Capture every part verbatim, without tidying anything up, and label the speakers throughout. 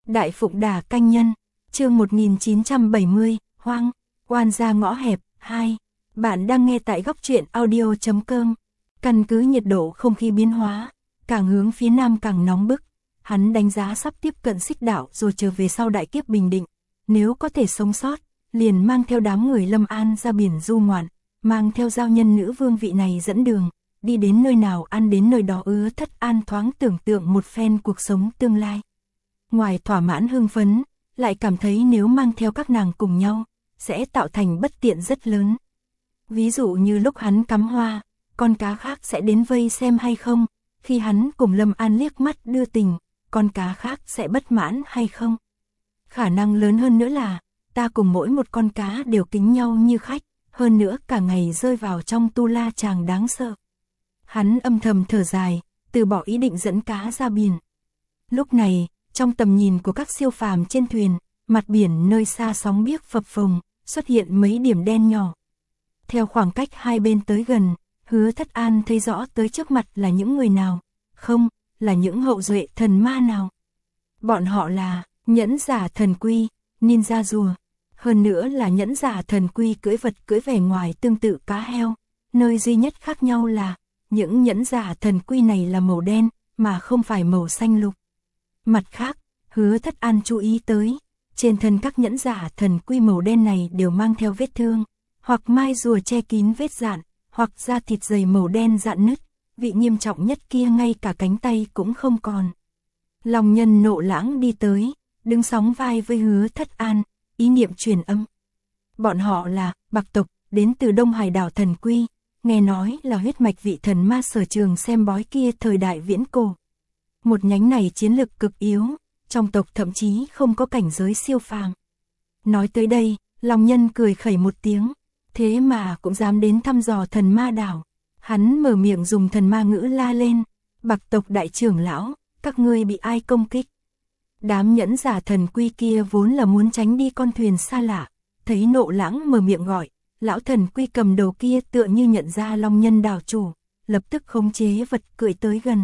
Speaker 1: Đại Phụng Đà Canh Nhân, chương một nghìn chín trăm bảy mươi, Hoang, oan gia ngõ hẹp, hai. Bạn đang nghe tại góc truyện audio chấm com. Căn cứ nhiệt độ không khí biến hóa, càng hướng phía nam càng nóng bức. Hắn đánh giá sắp tiếp cận Xích Đạo rồi trở về sau đại kiếp bình định. Nếu có thể sống sót, liền mang theo đám người Lâm An ra biển du ngoạn, mang theo giao nhân nữ vương vị này dẫn đường, đi đến nơi nào ăn đến nơi đó. Ứa Thất An thoáng tưởng tượng một phen cuộc sống tương lai. Ngoài thỏa mãn hưng phấn, lại cảm thấy nếu mang theo các nàng cùng nhau, sẽ tạo thành bất tiện rất lớn. Ví dụ như lúc hắn cắm hoa, con cá khác sẽ đến vây xem hay không, khi hắn cùng Lâm An liếc mắt đưa tình, con cá khác sẽ bất mãn hay không. Khả năng lớn hơn nữa là, ta cùng mỗi một con cá đều kính nhau như khách, hơn nữa cả ngày rơi vào trong tu la chàng đáng sợ. Hắn âm thầm thở dài, từ bỏ ý định dẫn cá ra biển. Lúc này, trong tầm nhìn của các siêu phàm trên thuyền, mặt biển nơi xa sóng biếc phập phồng, xuất hiện mấy điểm đen nhỏ. Theo khoảng cách hai bên tới gần, Hứa Thất An thấy rõ tới trước mặt là những người nào, không, là những hậu duệ thần ma nào. Bọn họ là nhẫn giả thần quy, ninja rùa, hơn nữa là nhẫn giả thần quy cưỡi vật cưỡi vẻ ngoài tương tự cá heo, nơi duy nhất khác nhau là, những nhẫn giả thần quy này là màu đen, mà không phải màu xanh lục. Mặt khác, Hứa Thất An chú ý tới, trên thân các nhẫn giả thần quy màu đen này đều mang theo vết thương, hoặc mai rùa che kín vết rạn, hoặc da thịt dày màu đen rạn nứt, vị nghiêm trọng nhất kia ngay cả cánh tay cũng không còn. Long Nhân Nộ Lãng đi tới, đứng sóng vai với Hứa Thất An, ý niệm truyền âm. Bọn họ là Bạc tộc, đến từ Đông Hải đảo thần quy, nghe nói là huyết mạch vị thần ma sở trường xem bói kia thời đại viễn cổ. Một nhánh này chiến lực cực yếu, trong tộc thậm chí không có cảnh giới siêu phàm. Nói tới đây, Long Nhân cười khẩy một tiếng, thế mà cũng dám đến thăm dò thần ma đảo. Hắn mở miệng dùng thần ma ngữ la lên, Bạc tộc đại trưởng lão, các ngươi bị ai công kích? Đám nhẫn giả thần quy kia vốn là muốn tránh đi con thuyền xa lạ, thấy Nộ Lãng mở miệng gọi, lão thần quy cầm đầu kia tựa như nhận ra Long Nhân đảo chủ, lập tức khống chế vật cưỡi tới gần.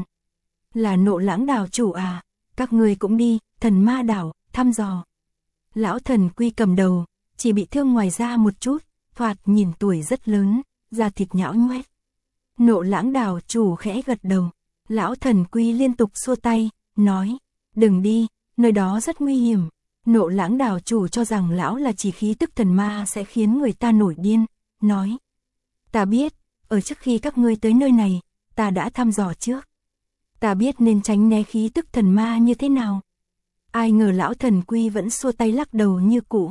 Speaker 1: Là Nộ Lãng đảo chủ à, các ngươi cũng đi, thần ma đảo, thăm dò. Lão thần quy cầm đầu, chỉ bị thương ngoài da một chút, thoạt nhìn tuổi rất lớn, da thịt nhão nhoét. Nộ Lãng đảo chủ khẽ gật đầu, lão thần quy liên tục xua tay, nói, đừng đi, nơi đó rất nguy hiểm. Nộ Lãng đảo chủ cho rằng lão là chỉ khí tức thần ma sẽ khiến người ta nổi điên, nói, ta biết, ở trước khi các ngươi tới nơi này, ta đã thăm dò trước. Ta biết nên tránh né khí tức thần ma như thế nào. Ai ngờ lão thần quy vẫn xua tay lắc đầu như cũ.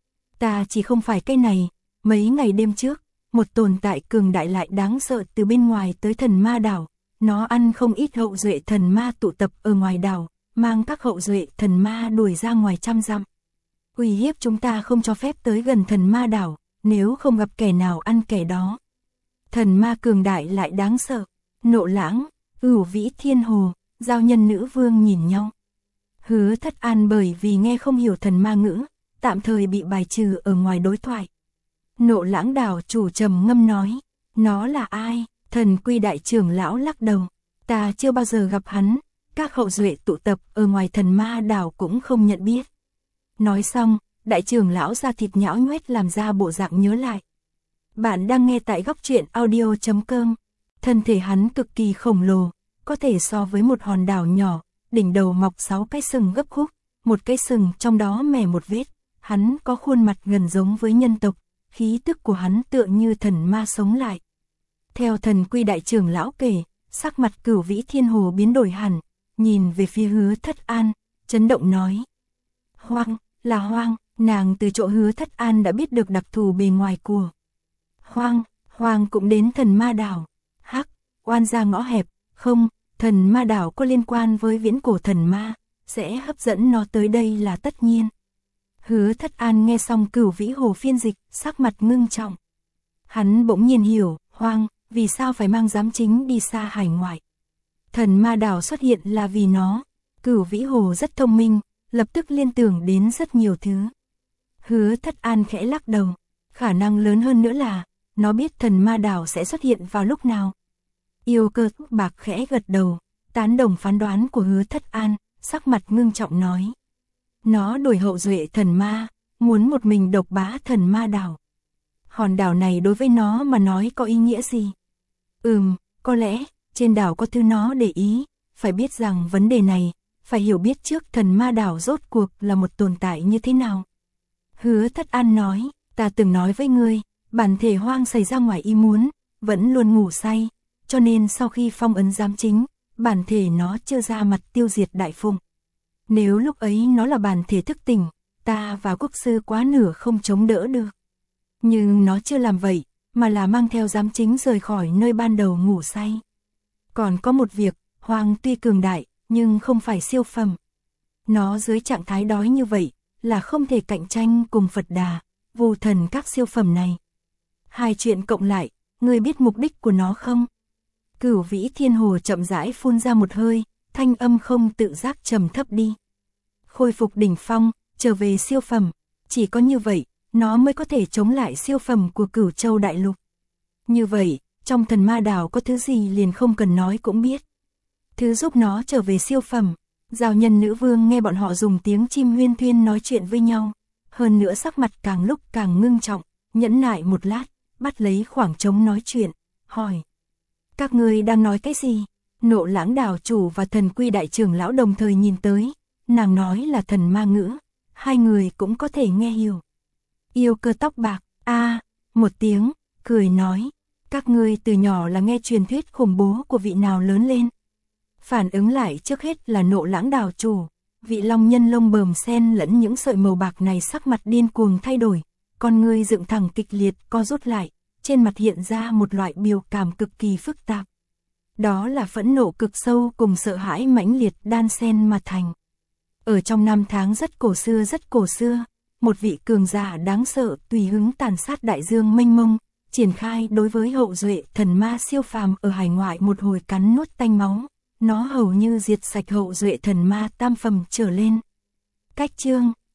Speaker 1: Ta chỉ không phải cái này, mấy ngày đêm trước, một tồn tại cường đại lại đáng sợ từ bên ngoài tới thần ma đảo. Nó ăn không ít hậu duệ thần ma tụ tập ở ngoài đảo, mang các hậu duệ thần ma đuổi ra ngoài trăm dặm. Uy hiếp chúng ta không cho phép tới gần thần ma đảo, nếu không gặp kẻ nào ăn kẻ đó. Thần ma cường đại lại đáng sợ. Nộ Lãng, Ửu Vĩ Thiên Hồ, giao nhân nữ vương nhìn nhau. Hứa Thất An bởi vì nghe không hiểu thần ma ngữ, tạm thời bị bài trừ ở ngoài đối thoại. Nộ Lãng đảo chủ trầm ngâm nói, nó là ai? Thần quy đại trưởng lão lắc đầu, ta chưa bao giờ gặp hắn, các hậu duệ tụ tập ở ngoài thần ma đảo cũng không nhận biết. Nói xong, đại trưởng lão da thịt nhão nhoét làm ra bộ dạng nhớ lại. Bạn đang nghe tại góc truyện audio chấm com. Thân thể hắn cực kỳ khổng lồ, có thể so với một hòn đảo nhỏ, đỉnh đầu mọc sáu cái sừng gấp khúc, một cái sừng trong đó mẻ một vết. Hắn có khuôn mặt gần giống với nhân tộc, khí tức của hắn tựa như thần ma sống lại. Theo thần quy đại trưởng lão kể, sắc mặt Cửu Vĩ Thiên Hồ biến đổi hẳn, nhìn về phía Hứa Thất An, chấn động nói. Hoang, là Hoang, nàng từ chỗ Hứa Thất An đã biết được đặc thù bề ngoài của Hoang, Hoang cũng đến thần ma đảo. Hắc, oan gia ngõ hẹp, không, thần ma đảo có liên quan với viễn cổ thần ma, sẽ hấp dẫn nó tới đây là tất nhiên. Hứa Thất An nghe xong Cửu Vĩ Hồ phiên dịch, sắc mặt ngưng trọng. Hắn bỗng nhiên hiểu, Hoang, vì sao phải mang giám chính đi xa hải ngoại. Thần ma đảo xuất hiện là vì nó. Cửu Vĩ Hồ rất thông minh, lập tức liên tưởng đến rất nhiều thứ. Hứa Thất An khẽ lắc đầu, khả năng lớn hơn nữa là, nó biết thần ma đảo sẽ xuất hiện vào lúc nào. Yêu Cơ Bạc khẽ gật đầu, tán đồng phán đoán của Hứa Thất An, sắc mặt ngưng trọng nói. Nó đuổi hậu duệ thần ma, muốn một mình độc bá thần ma đảo. Hòn đảo này đối với nó mà nói có ý nghĩa gì? Ừm, có lẽ, trên đảo có thứ nó để ý, phải biết rằng vấn đề này, phải hiểu biết trước thần ma đảo rốt cuộc là một tồn tại như thế nào. Hứa Thất An nói, ta từng nói với ngươi, bản thể Hoang xảy ra ngoài ý muốn, vẫn luôn ngủ say, cho nên sau khi phong ấn giám chính, bản thể nó chưa ra mặt tiêu diệt Đại Phụng. Nếu lúc ấy nó là bản thể thức tỉnh, ta và quốc sư quá nửa không chống đỡ được. Nhưng nó chưa làm vậy, mà là mang theo giám chính rời khỏi nơi ban đầu ngủ say. Còn có một việc, Hoang tuy cường đại, nhưng không phải siêu phẩm. Nó dưới trạng thái đói như vậy, là không thể cạnh tranh cùng Phật Đà, Vu Thần các siêu phẩm này. Hai chuyện cộng lại, ngươi biết mục đích của nó không? Cửu Vĩ Thiên Hồ chậm rãi phun ra một hơi, thanh âm không tự giác trầm thấp đi. Khôi phục đỉnh phong, trở về siêu phẩm, chỉ có như vậy, nó mới có thể chống lại siêu phẩm của Cửu Châu Đại Lục. Như vậy, trong thần ma đảo có thứ gì liền không cần nói cũng biết. Thứ giúp nó trở về siêu phẩm. Giao Nhân Nữ Vương nghe bọn họ dùng tiếng chim huyên thuyên nói chuyện với nhau. Hơn nữa sắc mặt càng lúc càng ngưng trọng, nhẫn nại một lát, bắt lấy khoảng trống nói chuyện, hỏi. Các ngươi đang nói cái gì? Nộ Lãng đảo chủ và Thần Quy đại trưởng lão đồng thời nhìn tới. Nàng nói là thần ma ngữ, hai người cũng có thể nghe hiểu. Yêu Cơ tóc bạc, a một tiếng, cười nói. Các ngươi từ nhỏ là nghe truyền thuyết khủng bố của vị nào lớn lên? Phản ứng lại trước hết là Nộ Lãng đảo chủ, vị long nhân lông bờm xen lẫn những sợi màu bạc này sắc mặt điên cuồng thay đổi, con ngươi dựng thẳng kịch liệt co rút lại, trên mặt hiện ra một loại biểu cảm cực kỳ phức tạp. Đó là phẫn nộ cực sâu cùng sợ hãi mãnh liệt đan xen mà thành. Ở trong năm tháng rất cổ xưa rất cổ xưa, một vị cường giả đáng sợ tùy hứng tàn sát đại dương mênh mông, triển khai đối với hậu duệ thần ma siêu phàm ở hải ngoại một hồi cắn nuốt tanh máu. Nó hầu như diệt sạch hậu duệ thần ma tam phẩm trở lên. Cách chương